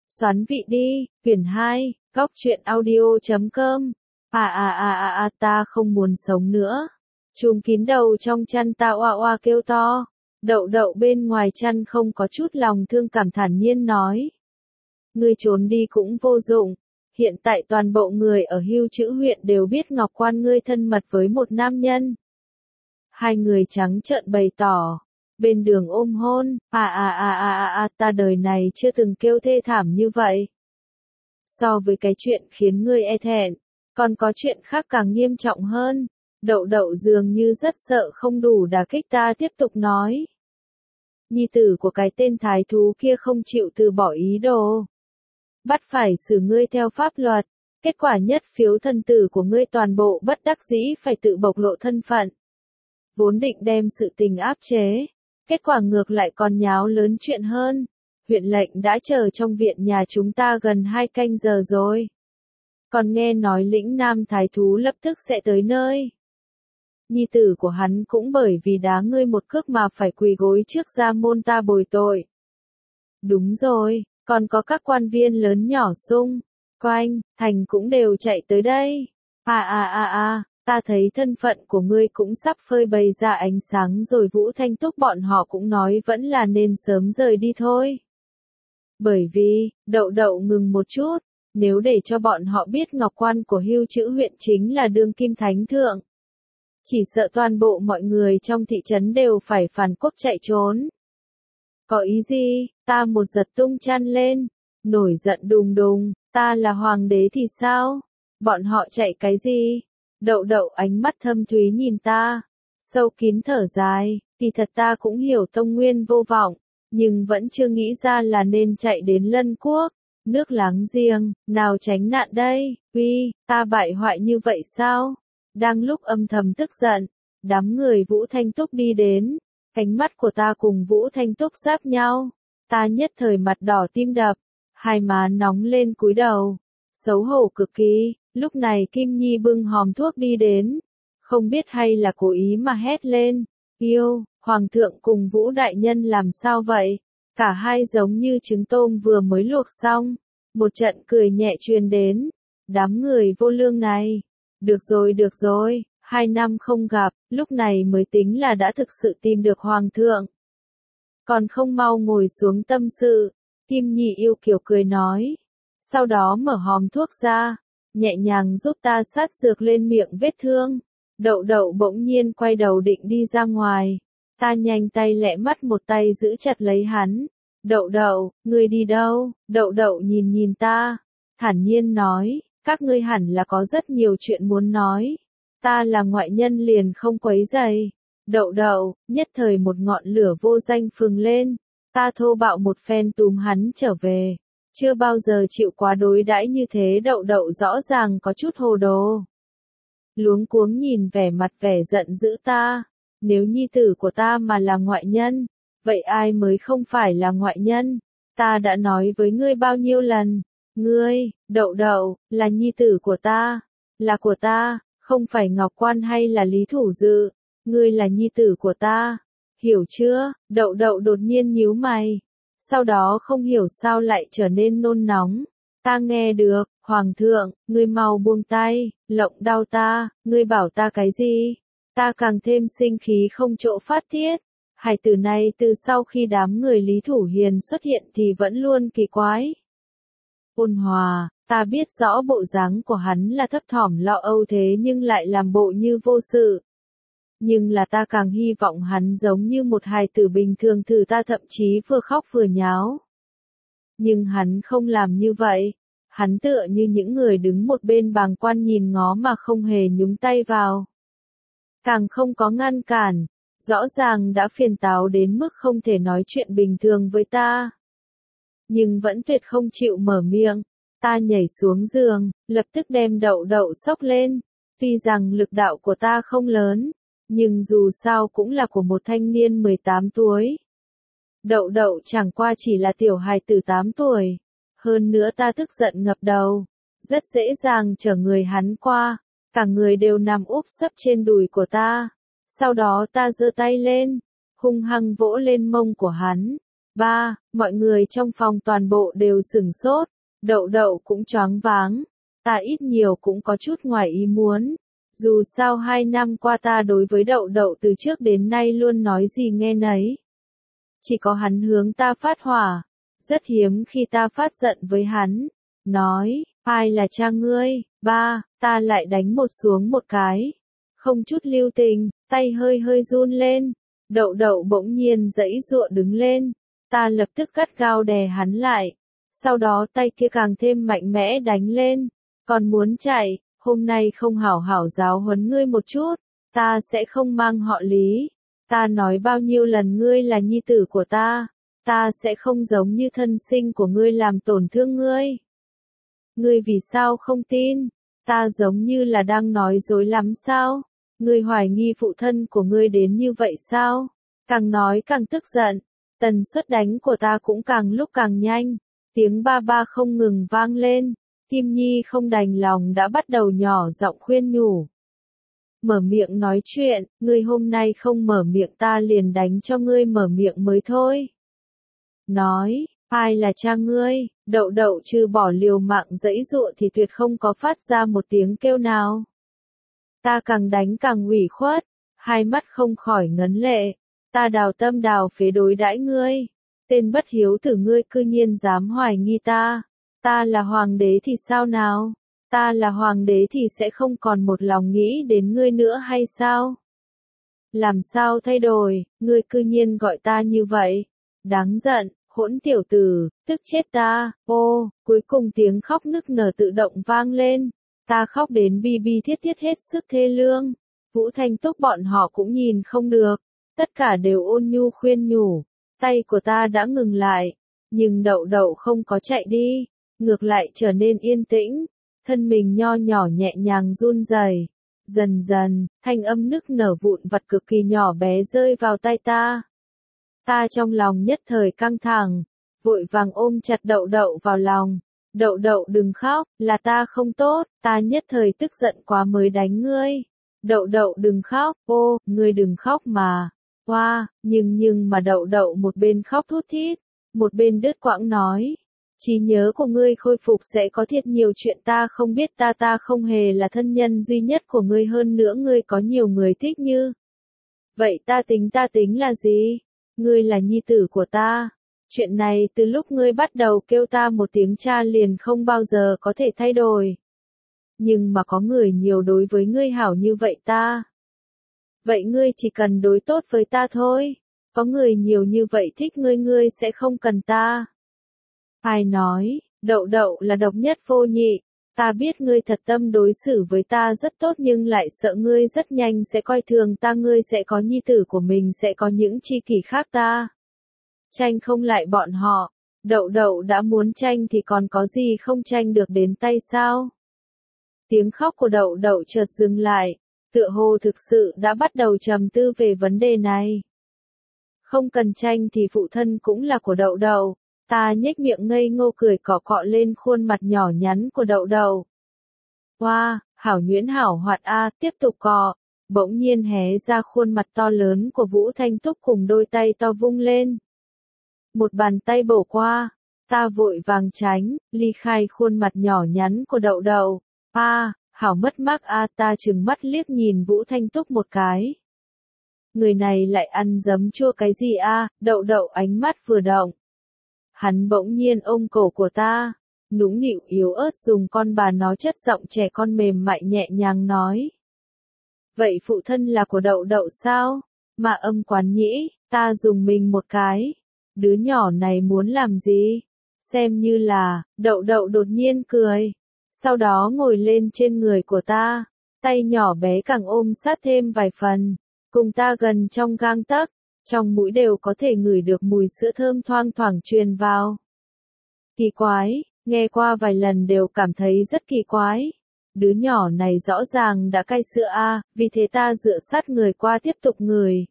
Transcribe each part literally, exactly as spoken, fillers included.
Xoắn vị đi, quyển hai, góc truyện audio.com. À à à à à ta không muốn sống nữa. Trùm kín đầu trong chăn ta oa oa kêu to. Đậu đậu bên ngoài chăn không có chút lòng thương cảm thản nhiên nói. Ngươi trốn đi cũng vô dụng. Hiện tại toàn bộ người ở Hưu Chữ huyện đều biết Ngọc Quan ngươi thân mật với một nam nhân. Hai người trắng trợn bày tỏ. Bên đường ôm hôn, à à à à à à ta đời này chưa từng kêu thê thảm như vậy. So với cái chuyện khiến ngươi e thẹn, còn có chuyện khác càng nghiêm trọng hơn. Đậu đậu dường như rất sợ không đủ đả kích ta tiếp tục nói. Nhi tử của cái tên thái thú kia không chịu từ bỏ ý đồ. Bắt phải xử ngươi theo pháp luật, kết quả nhất phiếu thân tử của ngươi toàn bộ bất đắc dĩ phải tự bộc lộ thân phận. Vốn định đem sự tình áp chế. Kết quả ngược lại còn nháo lớn chuyện hơn. Huyện lệnh đã chờ trong viện nhà chúng ta gần hai canh giờ rồi. Còn nghe nói lĩnh nam thái thú lập tức sẽ tới nơi. Nhi tử của hắn cũng bởi vì đá ngươi một cước mà phải quỳ gối trước gia môn ta bồi tội. Đúng rồi, còn có các quan viên lớn nhỏ xung quanh, thành cũng đều chạy tới đây. À à à à. Ta thấy thân phận của ngươi cũng sắp phơi bày ra ánh sáng rồi Vũ Thanh Túc bọn họ cũng nói vẫn là nên sớm rời đi thôi. Bởi vì, đậu đậu ngừng một chút, nếu để cho bọn họ biết Ngọc Quan của Hưu Chữ huyện chính là đương kim thánh thượng. Chỉ sợ toàn bộ mọi người trong thị trấn đều phải phản quốc chạy trốn. Có ý gì, ta một giật tung chăn lên, nổi giận đùng đùng, ta là hoàng đế thì sao? Bọn họ chạy cái gì? Đậu đậu ánh mắt thâm thúy nhìn ta, sâu kín thở dài, thì thật ta cũng hiểu Tông Nguyên vô vọng, nhưng vẫn chưa nghĩ ra là nên chạy đến Lân Quốc, nước láng giềng, nào tránh nạn đây, uy, ta bại hoại như vậy sao? Đang lúc âm thầm tức giận, đám người Vũ Thanh Túc đi đến, ánh mắt của ta cùng Vũ Thanh Túc giáp nhau, ta nhất thời mặt đỏ tim đập, hai má nóng lên cúi đầu, xấu hổ cực kỳ. Lúc này Kim Nhi bưng hòm thuốc đi đến, không biết hay là cố ý mà hét lên, yêu, Hoàng thượng cùng Vũ Đại Nhân làm sao vậy? Cả hai giống như trứng tôm vừa mới luộc xong, một trận cười nhẹ truyền đến, đám người vô lương này, được rồi được rồi, hai năm không gặp, lúc này mới tính là đã thực sự tìm được Hoàng thượng. Còn không mau ngồi xuống tâm sự, Kim Nhi yêu kiều cười nói, sau đó mở hòm thuốc ra. Nhẹ nhàng giúp ta sát dược lên miệng vết thương. Đậu đậu bỗng nhiên quay đầu định đi ra ngoài. Ta nhanh tay lẹ mắt một tay giữ chặt lấy hắn. Đậu đậu, ngươi đi đâu? Đậu đậu nhìn nhìn ta. Thản nhiên nói, các ngươi hẳn là có rất nhiều chuyện muốn nói. Ta là ngoại nhân liền không quấy rầy. Đậu đậu, nhất thời một ngọn lửa vô danh phừng lên. Ta thô bạo một phen túm hắn trở về. Chưa bao giờ chịu quá đối đãi như thế đậu đậu rõ ràng có chút hồ đồ. Luống cuống nhìn vẻ mặt vẻ giận dữ ta. Nếu nhi tử của ta mà là ngoại nhân, vậy ai mới không phải là ngoại nhân? Ta đã nói với ngươi bao nhiêu lần. Ngươi, đậu đậu, là nhi tử của ta. Là của ta, không phải Ngọc Quan hay là Lý Thủ Dự. Ngươi là nhi tử của ta. Hiểu chưa? Đậu đậu đột nhiên nhíu mày. Sau đó không hiểu sao lại trở nên nôn nóng. Ta nghe được, Hoàng thượng, ngươi mau buông tay, lộng đau ta, ngươi bảo ta cái gì? Ta càng thêm sinh khí không chỗ phát tiết. Hải tử này từ sau khi đám người Lý Thủ Hiền xuất hiện thì vẫn luôn kỳ quái. Ôn hòa, ta biết rõ bộ dáng của hắn là thấp thỏm lo âu thế nhưng lại làm bộ như vô sự. Nhưng là ta càng hy vọng hắn giống như một hài tử bình thường thử ta thậm chí vừa khóc vừa nháo. Nhưng hắn không làm như vậy. Hắn tựa như những người đứng một bên bàng quan nhìn ngó mà không hề nhúng tay vào. Càng không có ngăn cản. Rõ ràng đã phiền táo đến mức không thể nói chuyện bình thường với ta. Nhưng vẫn tuyệt không chịu mở miệng. Ta nhảy xuống giường, lập tức đem đậu đậu xốc lên. Tuy rằng lực đạo của ta không lớn. Nhưng dù sao cũng là của một thanh niên mười tám tuổi. Đậu đậu chẳng qua chỉ là tiểu hài tử tám tuổi. Hơn nữa ta tức giận ngập đầu. Rất dễ dàng chở người hắn qua. Cả người đều nằm úp sấp trên đùi của ta. Sau đó ta giơ tay lên. Hung hăng vỗ lên mông của hắn. Ba, mọi người trong phòng toàn bộ đều sửng sốt, Đậu Đậu cũng choáng váng. Ta ít nhiều cũng có chút ngoài ý muốn. Dù sao hai năm qua ta đối với Đậu Đậu từ trước đến nay luôn nói gì nghe nấy. Chỉ có hắn hướng ta phát hỏa. Rất hiếm khi ta phát giận với hắn. Nói, ai là cha ngươi? Ba, ta lại đánh một xuống một cái. Không chút lưu tình, tay hơi hơi run lên. Đậu Đậu bỗng nhiên giãy giụa đứng lên. Ta lập tức gắt gao đè hắn lại. Sau đó tay kia càng thêm mạnh mẽ đánh lên. Còn muốn chạy, hôm nay không hảo hảo giáo huấn ngươi một chút, ta sẽ không mang họ Lý. Ta nói bao nhiêu lần ngươi là nhi tử của ta, ta sẽ không giống như thân sinh của ngươi làm tổn thương ngươi. Ngươi vì sao không tin? Ta giống như là đang nói dối lắm sao? Ngươi hoài nghi phụ thân của ngươi đến như vậy sao? Càng nói càng tức giận, tần suất đánh của ta cũng càng lúc càng nhanh, tiếng ba ba không ngừng vang lên. Kim Nhi không đành lòng đã bắt đầu nhỏ giọng khuyên nhủ. Mở miệng nói chuyện, ngươi hôm nay không mở miệng ta liền đánh cho ngươi mở miệng mới thôi. Nói, ai là cha ngươi? Đậu Đậu trừ bỏ liều mạng giãy giụa thì tuyệt không có phát ra một tiếng kêu nào. Ta càng đánh càng ủy khuất, hai mắt không khỏi ngấn lệ. Ta đào tâm đào phế đối đãi ngươi. Tên bất hiếu tử ngươi cư nhiên dám hoài nghi ta. Ta là hoàng đế thì sao nào? Ta là hoàng đế thì sẽ không còn một lòng nghĩ đến ngươi nữa hay sao? Làm sao thay đổi, ngươi cư nhiên gọi ta như vậy? Đáng giận, hỗn tiểu tử, tức chết ta. Ô, cuối cùng tiếng khóc nức nở tự động vang lên. Ta khóc đến bi bi thiết thiết hết sức thê lương. Vũ Thanh Túc bọn họ cũng nhìn không được. Tất cả đều ôn nhu khuyên nhủ. Tay của ta đã ngừng lại. Nhưng Đậu Đậu không có chạy đi. Ngược lại trở nên yên tĩnh, thân mình nho nhỏ nhẹ nhàng run rẩy. Dần dần, thanh âm nức nở vụn vặt cực kỳ nhỏ bé rơi vào tai ta. Ta trong lòng nhất thời căng thẳng, vội vàng ôm chặt Đậu Đậu vào lòng. Đậu Đậu đừng khóc, là ta không tốt, ta nhất thời tức giận quá mới đánh ngươi. Đậu Đậu đừng khóc, ô, ngươi đừng khóc mà. Hoa, wow, nhưng nhưng mà Đậu Đậu một bên khóc thút thít, một bên đứt quãng nói. Trí nhớ của ngươi khôi phục sẽ có thiệt nhiều chuyện ta không biết, ta ta không hề là thân nhân duy nhất của ngươi, hơn nữa ngươi có nhiều người thích như. Vậy ta tính ta tính là gì? Ngươi là nhi tử của ta. Chuyện này từ lúc ngươi bắt đầu kêu ta một tiếng cha liền không bao giờ có thể thay đổi. Nhưng mà có người nhiều đối với ngươi hảo như vậy ta. Vậy ngươi chỉ cần đối tốt với ta thôi. Có người nhiều như vậy thích ngươi, ngươi sẽ không cần ta. Ai nói, Đậu Đậu là độc nhất vô nhị, ta biết ngươi thật tâm đối xử với ta rất tốt nhưng lại sợ ngươi rất nhanh sẽ coi thường ta, ngươi sẽ có nhi tử của mình, sẽ có những tri kỷ khác ta. Tranh không lại bọn họ, Đậu Đậu đã muốn tranh thì còn có gì không tranh được đến tay sao? Tiếng khóc của Đậu Đậu chợt dừng lại, tựa hồ thực sự đã bắt đầu trầm tư về vấn đề này. Không cần tranh thì phụ thân cũng là của Đậu Đậu. Ta nhếch miệng ngây ngô cười cọ cọ lên khuôn mặt nhỏ nhắn của Đậu Đậu. Hoa, wow, hảo nhuyễn hảo hoạt a, à, tiếp tục cọ. Bỗng nhiên hé ra khuôn mặt to lớn của Vũ Thanh Túc cùng đôi tay to vung lên. Một bàn tay bổ qua, ta vội vàng tránh, ly khai khuôn mặt nhỏ nhắn của Đậu Đậu. A, à, hảo mất mát a, à, ta trừng mắt liếc nhìn Vũ Thanh Túc một cái. Người này lại ăn giấm chua cái gì a? À? Đậu Đậu ánh mắt vừa động. Hắn bỗng nhiên ôm cổ của ta, nũng nịu yếu ớt dùng con bà nó chất giọng trẻ con mềm mại nhẹ nhàng nói. Vậy phụ thân là của Đậu Đậu sao? Mà âm quán nhĩ, ta dùng mình một cái. Đứa nhỏ này muốn làm gì? Xem như là, Đậu Đậu đột nhiên cười. Sau đó ngồi lên trên người của ta, tay nhỏ bé càng ôm sát thêm vài phần, cùng ta gần trong gang tấc. Trong mũi đều có thể ngửi được mùi sữa thơm thoang thoảng truyền vào. Kỳ quái, nghe qua vài lần đều cảm thấy rất kỳ quái. Đứa nhỏ này rõ ràng đã cai sữa a, à, vì thế ta dựa sát người qua tiếp tục ngửi.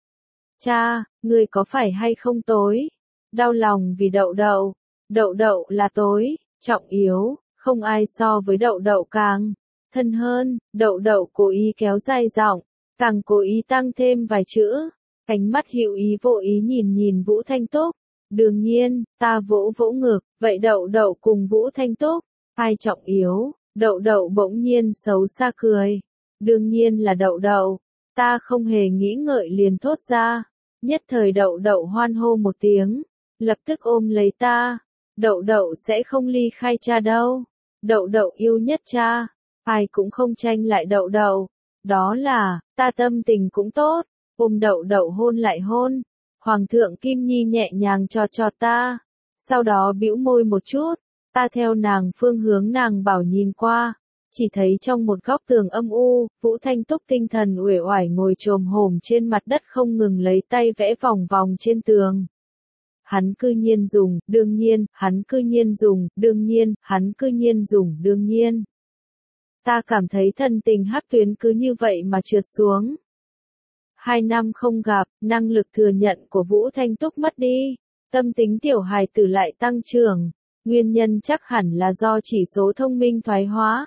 Cha, người có phải hay không tối? Đau lòng vì Đậu Đậu. Đậu Đậu là tối, trọng yếu, không ai so với Đậu Đậu càng thân hơn. Đậu Đậu cố ý kéo dài giọng, càng cố ý tăng thêm vài chữ. Ánh mắt hữu ý vô ý nhìn nhìn Vũ Thanh Túc, Đương nhiên, ta vỗ vỗ ngực, vậy Đậu Đậu cùng Vũ Thanh Túc, ai trọng yếu? Đậu Đậu bỗng nhiên xấu xa cười. Đương nhiên là Đậu Đậu, ta không hề nghĩ ngợi liền thốt ra. Nhất thời Đậu Đậu hoan hô một tiếng, lập tức ôm lấy ta. Đậu Đậu sẽ không ly khai cha đâu. Đậu Đậu yêu nhất cha, ai cũng không tranh lại Đậu Đậu. Đó là, ta tâm tình cũng tốt, ôm Đậu Đậu hôn lại hôn. Hoàng thượng Kim Nhi nhẹ nhàng trò trò ta, sau đó bĩu môi một chút, ta theo nàng phương hướng nàng bảo nhìn qua, chỉ thấy trong một góc tường âm u, Vũ Thanh Túc tinh thần uể oải ngồi chồm hổm trên mặt đất không ngừng lấy tay vẽ vòng vòng trên tường. Hắn cư nhiên dùng, đương nhiên, hắn cư nhiên dùng, đương nhiên, hắn cư nhiên dùng, đương nhiên. Ta cảm thấy thần tình hắc tuyến cứ như vậy mà trượt xuống. Hai năm không gặp, năng lực thừa nhận của Vũ Thanh Túc mất đi, tâm tính tiểu hài tử lại tăng trưởng, nguyên nhân chắc hẳn là do chỉ số thông minh thoái hóa.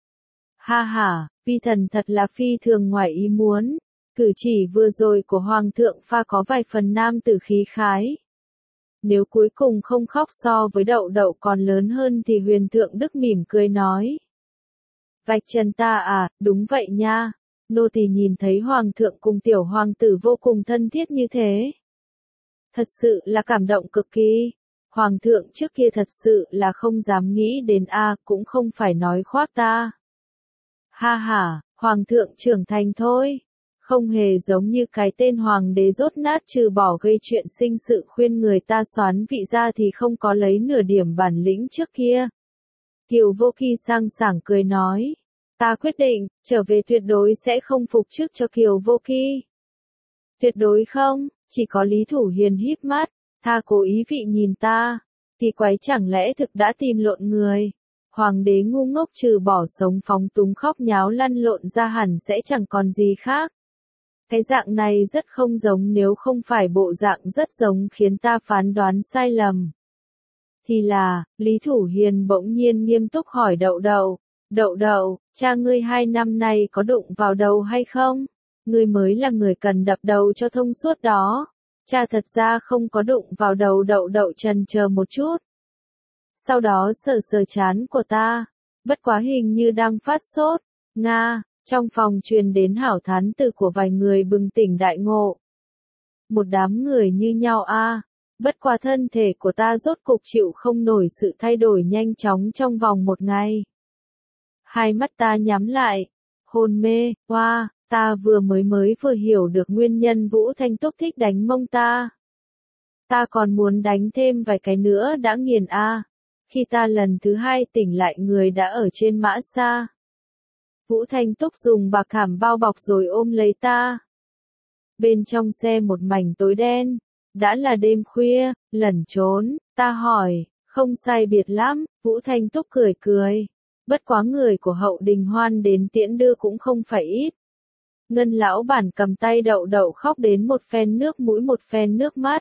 Ha ha, vi thần thật là phi thường ngoài ý muốn, cử chỉ vừa rồi của Hoàng thượng pha có vài phần nam tử khí khái. Nếu cuối cùng không khóc so với Đậu Đậu còn lớn hơn thì Huyền Thượng Đức mỉm cười nói. Vạch trần ta à, đúng vậy nha. Nô tỳ nhìn thấy Hoàng thượng cùng tiểu hoàng tử vô cùng thân thiết như thế. Thật sự là cảm động cực kỳ. Hoàng thượng trước kia thật sự là không dám nghĩ đến a, cũng không phải nói khoác ta. Ha ha, Hoàng thượng trưởng thành thôi. Không hề giống như cái tên hoàng đế rốt nát trừ bỏ gây chuyện sinh sự khuyên người ta soán vị ra thì không có lấy nửa điểm bản lĩnh trước kia. Kiều Vô Kỳ sang sảng cười nói. Ta quyết định, trở về tuyệt đối sẽ không phục chức cho Kiều Vô Kỳ. Tuyệt đối không, chỉ có Lý Thủ Hiền híp mắt, tha cố ý vị nhìn ta. Thì quái chẳng lẽ thực đã tìm lộn người. Hoàng đế ngu ngốc trừ bỏ sống phóng túng khóc nháo lăn lộn ra hẳn sẽ chẳng còn gì khác. Cái dạng này rất không giống nếu không phải bộ dạng rất giống khiến ta phán đoán sai lầm. Thì là, Lý Thủ Hiền bỗng nhiên nghiêm túc hỏi Đậu Đậu. Đậu Đậu, cha ngươi hai năm nay có đụng vào đầu hay không? Ngươi mới là người cần đập đầu cho thông suốt đó. Cha thật ra không có đụng vào đầu. Đậu Đậu chần chờ một chút. Sau đó sờ sờ trán của ta. Bất quá hình như đang phát sốt. Nga, trong phòng truyền đến hảo thán từ của vài người bừng tỉnh đại ngộ. Một đám người như nhau a. Bất quá thân thể của ta rốt cục chịu không nổi sự thay đổi nhanh chóng trong vòng một ngày. Hai mắt ta nhắm lại, hôn mê, hoa, wow, ta vừa mới mới vừa hiểu được nguyên nhân Vũ Thanh Túc thích đánh mông ta. Ta còn muốn đánh thêm vài cái nữa đã nghiền a. À. Khi ta lần thứ hai tỉnh lại người đã ở trên mã xa. Vũ Thanh Túc dùng bạc khảm bao bọc rồi ôm lấy ta. Bên trong xe một mảnh tối đen. Đã là đêm khuya, lẩn trốn, ta hỏi, không sai biệt lắm, Vũ Thanh Túc cười cười. Bất quá người của Hậu Đình Hoan đến tiễn đưa cũng không phải ít. Ngân lão bản cầm tay Đậu Đậu khóc đến một phen nước mũi một phen nước mắt.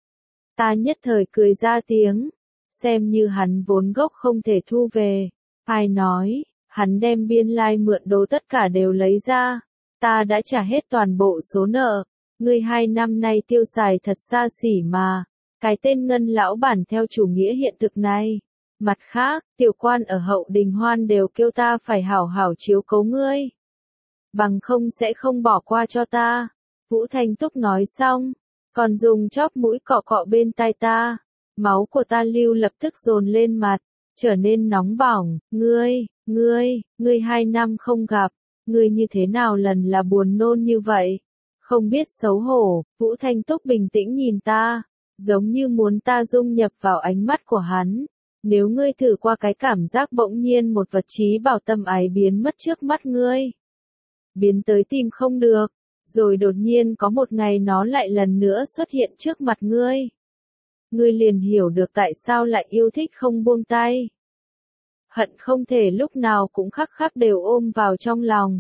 Ta nhất thời cười ra tiếng, xem như hắn vốn gốc không thể thu về. Ai nói, hắn đem biên lai mượn đồ tất cả đều lấy ra. Ta đã trả hết toàn bộ số nợ. Ngươi hai năm nay tiêu xài thật xa xỉ mà. Cái tên Ngân lão bản theo chủ nghĩa hiện thực này. Mặt khác, tiểu quan ở Hậu Đình Hoan đều kêu ta phải hảo hảo chiếu cố ngươi. Bằng không sẽ không bỏ qua cho ta. Vũ Thanh Túc nói xong, còn dùng chóp mũi cọ cọ bên tai ta. Máu của ta lưu lập tức dồn lên mặt, trở nên nóng bỏng. Ngươi, ngươi, ngươi hai năm không gặp, ngươi như thế nào lần là buồn nôn như vậy? Không biết xấu hổ, Vũ Thanh Túc bình tĩnh nhìn ta, giống như muốn ta dung nhập vào ánh mắt của hắn. Nếu ngươi thử qua cái cảm giác bỗng nhiên một vật trí bảo tâm ái biến mất trước mắt ngươi. Biến tới tìm không được, rồi đột nhiên có một ngày nó lại lần nữa xuất hiện trước mặt ngươi. Ngươi liền hiểu được tại sao lại yêu thích không buông tay. Hận không thể lúc nào cũng khắc khắc đều ôm vào trong lòng.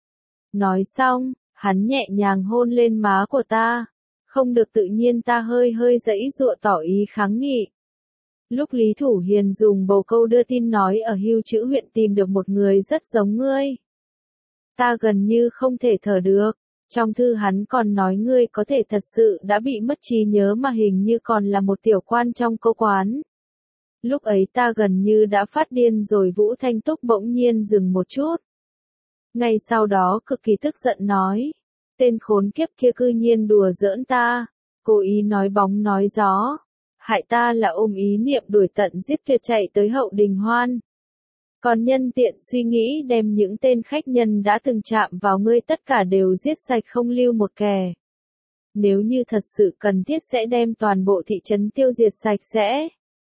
Nói xong, hắn nhẹ nhàng hôn lên má của ta. Không được tự nhiên ta hơi hơi giãy giụa tỏ ý kháng nghị. Lúc Lý Thủ Hiền dùng bồ câu đưa tin nói ở Hưu Chữ huyện tìm được một người rất giống ngươi. Ta gần như không thể thở được, Trong thư hắn còn nói ngươi có thể thật sự đã bị mất trí nhớ mà hình như còn là một tiểu quan trong cô quán. Lúc ấy ta gần như đã phát điên rồi. Vũ Thanh Túc bỗng nhiên dừng một chút. Ngay sau đó cực kỳ tức giận nói. Tên khốn kiếp kia cư nhiên đùa giỡn ta. Cố ý nói bóng nói gió. Hại ta là ôm ý niệm đuổi tận giết tuyệt chạy tới Hậu Đình Hoan. Còn nhân tiện suy nghĩ đem những tên khách nhân đã từng chạm vào ngươi tất cả đều giết sạch không lưu một kẻ. Nếu như thật sự cần thiết sẽ đem toàn bộ thị trấn tiêu diệt sạch sẽ.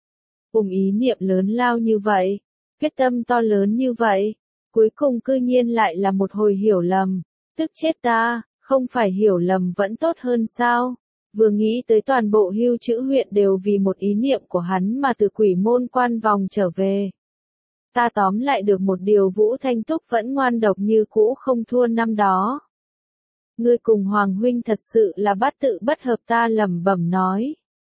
Ôm ý niệm lớn lao như vậy, quyết tâm to lớn như vậy, cuối cùng cư nhiên lại là một hồi hiểu lầm, tức chết ta, không phải hiểu lầm vẫn tốt hơn sao? Vừa nghĩ tới toàn bộ Hưu Chữ huyện đều vì một ý niệm của hắn mà từ quỷ môn quan vòng trở về. Ta tóm lại được một điều, Vũ Thanh Túc vẫn ngoan độc như cũ không thua năm đó. Ngươi cùng Hoàng huynh thật sự là bát tự bất hợp, ta lẩm bẩm nói.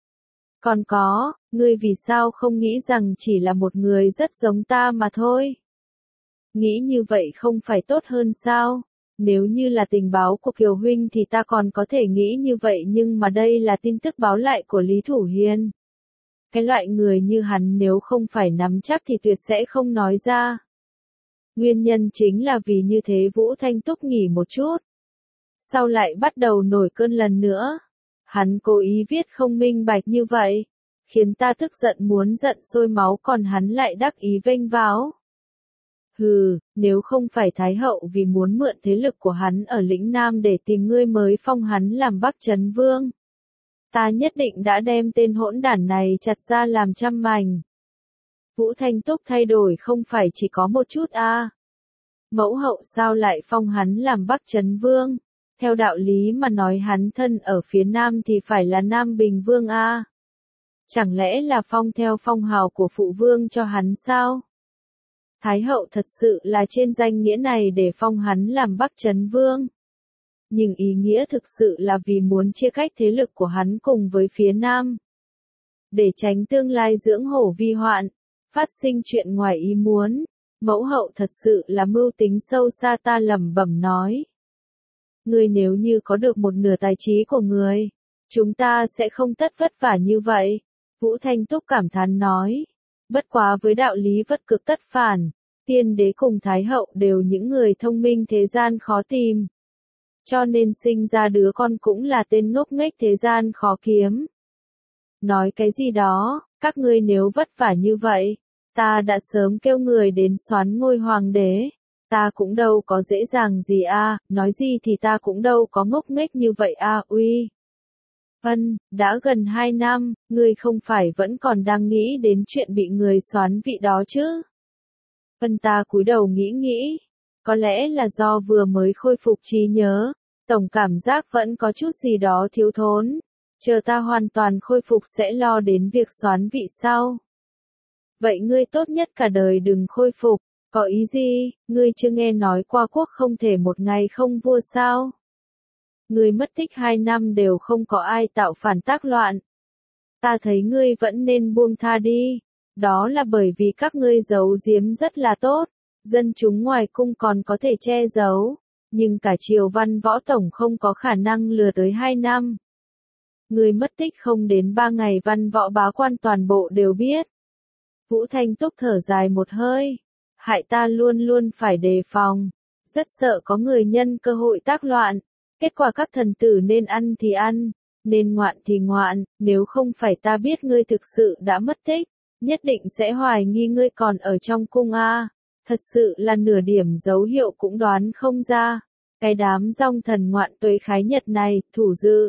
Còn có, ngươi vì sao không nghĩ rằng chỉ là một người rất giống ta mà thôi? Nghĩ như vậy không phải tốt hơn sao? Nếu như là tình báo của Kiều huynh thì ta còn có thể nghĩ như vậy, nhưng mà đây là tin tức báo lại của Lý Thủ Hiên. Cái loại người như hắn nếu không phải nắm chắc thì tuyệt sẽ không nói ra. Nguyên nhân chính là vì như thế. Vũ Thanh Túc nghỉ một chút. Sau lại bắt đầu nổi cơn lần nữa. Hắn cố ý viết không minh bạch như vậy, khiến ta tức giận muốn giận sôi máu, còn hắn lại đắc ý vênh váo. Hừ, nếu không phải Thái hậu vì muốn mượn thế lực của hắn ở lĩnh Nam để tìm ngươi mới phong hắn làm Bắc Trấn Vương, ta nhất định đã đem tên hỗn đản này chặt ra làm trăm mảnh. Vũ Thanh Túc thay đổi không phải chỉ có một chút a. À. Mẫu hậu sao lại phong hắn làm Bắc Trấn Vương? Theo đạo lý mà nói hắn thân ở phía Nam thì phải là Nam Bình Vương a. À. Chẳng lẽ là phong theo phong hào của phụ vương cho hắn sao? Thái hậu thật sự là trên danh nghĩa này để phong hắn làm Bắc Trấn Vương. Nhưng ý nghĩa thực sự là vì muốn chia cách thế lực của hắn cùng với phía Nam. Để tránh tương lai dưỡng hổ vi hoạn, phát sinh chuyện ngoài ý muốn, mẫu hậu thật sự là mưu tính sâu xa, ta lẩm bẩm nói. Ngươi nếu như có được một nửa tài trí của người, chúng ta sẽ không tất vất vả như vậy. Vũ Thanh Túc cảm thán nói. Bất quá với đạo lý vất cực tất phản, tiên đế cùng thái hậu đều những người thông minh thế gian khó tìm. Cho nên sinh ra đứa con cũng là tên ngốc nghếch thế gian khó kiếm. Nói cái gì đó, các ngươi nếu vất vả như vậy, ta đã sớm kêu người đến soán ngôi hoàng đế. Ta cũng đâu có dễ dàng gì a, à, nói gì thì ta cũng đâu có ngốc nghếch như vậy a, à, uy. Vân, đã gần hai năm, ngươi không phải vẫn còn đang nghĩ đến chuyện bị người soán vị đó chứ? Vân ta cúi đầu nghĩ nghĩ, có lẽ là do vừa mới khôi phục trí nhớ, tổng cảm giác vẫn có chút gì đó thiếu thốn, chờ ta hoàn toàn khôi phục sẽ lo đến việc soán vị sau. Vậy ngươi tốt nhất cả đời đừng khôi phục, có ý gì, ngươi chưa nghe nói qua quốc không thể một ngày không vua sao? Ngươi mất tích hai năm đều không có ai tạo phản tác loạn. Ta thấy ngươi vẫn nên buông tha đi. Đó là bởi vì các ngươi giấu giếm rất là tốt. Dân chúng ngoài cung còn có thể che giấu. Nhưng cả triều văn võ tổng không có khả năng lừa tới hai năm. Ngươi mất tích không đến ba ngày văn võ bá quan toàn bộ đều biết. Vũ Thanh Túc thở dài một hơi. Hại ta luôn luôn phải đề phòng. Rất sợ có người nhân cơ hội tác loạn. Kết quả các thần tử nên ăn thì ăn, nên ngoạn thì ngoạn, nếu không phải ta biết ngươi thực sự đã mất tích, nhất định sẽ hoài nghi ngươi còn ở trong cung a. Thật sự là nửa điểm dấu hiệu cũng đoán không ra. Cái đám rong thần ngoạn tuế khái nhật này, thủ dự.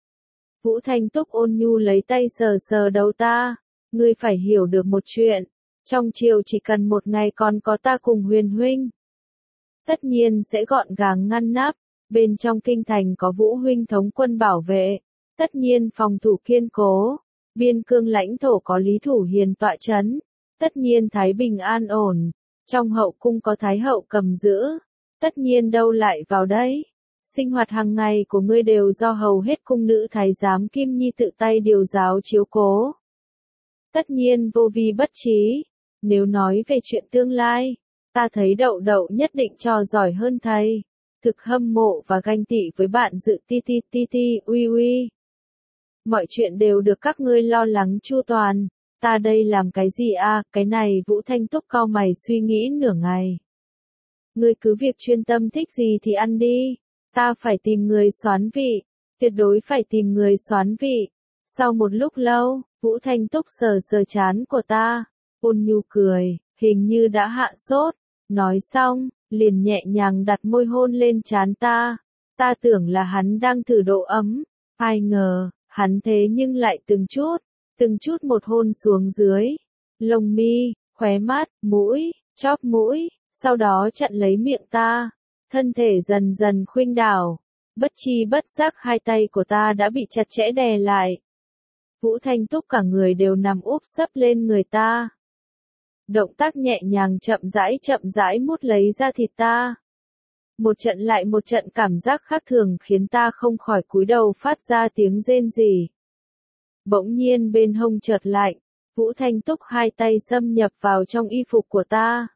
Vũ Thanh Túc ôn nhu lấy tay sờ sờ đầu ta. Ngươi phải hiểu được một chuyện. Trong triều chỉ cần một ngày còn có ta cùng Huyền huynh. Tất nhiên sẽ gọn gàng ngăn nắp. Bên trong kinh thành có Vũ huynh thống quân bảo vệ, tất nhiên phòng thủ kiên cố, biên cương lãnh thổ có Lý Thủ Hiền tọa chấn, tất nhiên thái bình an ổn, trong hậu cung có thái hậu cầm giữ, tất nhiên đâu lại vào đấy. Sinh hoạt hàng ngày của ngươi đều do hầu hết cung nữ thái giám Kim Nhi tự tay điều giáo chiếu cố. Tất nhiên vô vi bất trí. Nếu nói về chuyện tương lai, ta thấy Đậu Đậu nhất định trò giỏi hơn thầy. thực hâm mộ và ganh tị với bạn dự ti ti ti ti uy uy. Mọi chuyện đều được các ngươi lo lắng chu toàn, ta đây làm cái gì a? Cái này Vũ Thanh Túc cau mày suy nghĩ nửa ngày. Ngươi cứ việc chuyên tâm thích gì thì ăn đi, ta phải tìm người soán vị, tuyệt đối phải tìm người soán vị. Sau một lúc lâu, Vũ Thanh Túc sờ sờ trán của ta, ôn nhu cười, hình như đã hạ sốt. Nói xong, liền nhẹ nhàng đặt môi hôn lên trán ta. Ta tưởng là hắn đang thử độ ấm, ai ngờ, hắn thế nhưng lại từng chút, từng chút một hôn xuống dưới. Lông mi, khóe mắt, mũi, chóp mũi, sau đó chặn lấy miệng ta. Thân thể dần dần khuynh đảo, bất chi bất giác hai tay của ta đã bị chặt chẽ đè lại. Vũ Thanh Túc cả người đều nằm úp sấp lên người ta. Động tác nhẹ nhàng chậm rãi chậm rãi mút lấy da thịt ta. Một trận lại một trận cảm giác khác thường khiến ta không khỏi cúi đầu phát ra tiếng rên rỉ. Bỗng nhiên bên hông chợt lạnh, Vũ Thanh Túc hai tay xâm nhập vào trong y phục của ta.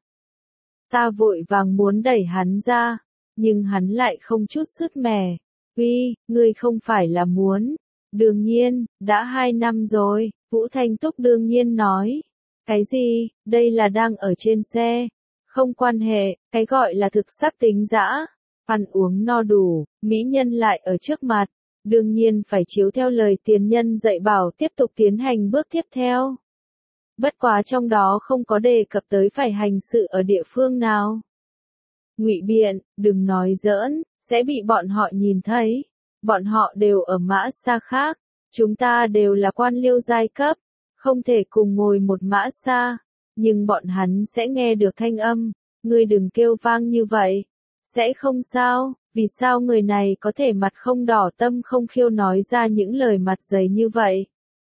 Ta vội vàng muốn đẩy hắn ra, nhưng hắn lại không chút sứt mẻ. Uy, ngươi không phải là muốn. Đương nhiên, đã hai năm rồi, Vũ Thanh Túc đương nhiên nói. Cái gì, đây là đang ở trên xe. Không quan hệ, cái gọi là thực sắc tính dã. Ăn uống no đủ, mỹ nhân lại ở trước mặt. Đương nhiên phải chiếu theo lời tiền nhân dạy bảo tiếp tục tiến hành bước tiếp theo. Bất quá trong đó không có đề cập tới phải hành sự ở địa phương nào. Ngụy biện, đừng nói giỡn, sẽ bị bọn họ nhìn thấy. Bọn họ đều ở mã xa khác. Chúng ta đều là quan liêu giai cấp. Không thể cùng ngồi một mã xa. Nhưng bọn hắn sẽ nghe được thanh âm. Ngươi đừng kêu vang như vậy. Sẽ không sao. Vì sao người này có thể mặt không đỏ tâm không khiêu nói ra những lời mặt dày như vậy?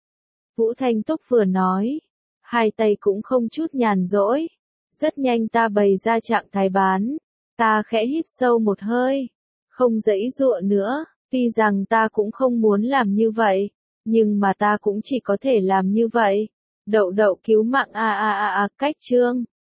Vũ Thanh Túc vừa nói. Hai tay cũng không chút nhàn rỗi. Rất nhanh ta bày ra trạng thái bán. Ta khẽ hít sâu một hơi. Không giãy giụa nữa. Tuy rằng ta cũng không muốn làm như vậy. Nhưng mà ta cũng chỉ có thể làm như vậy. Đậu đậu cứu mạng a a a a cách chương.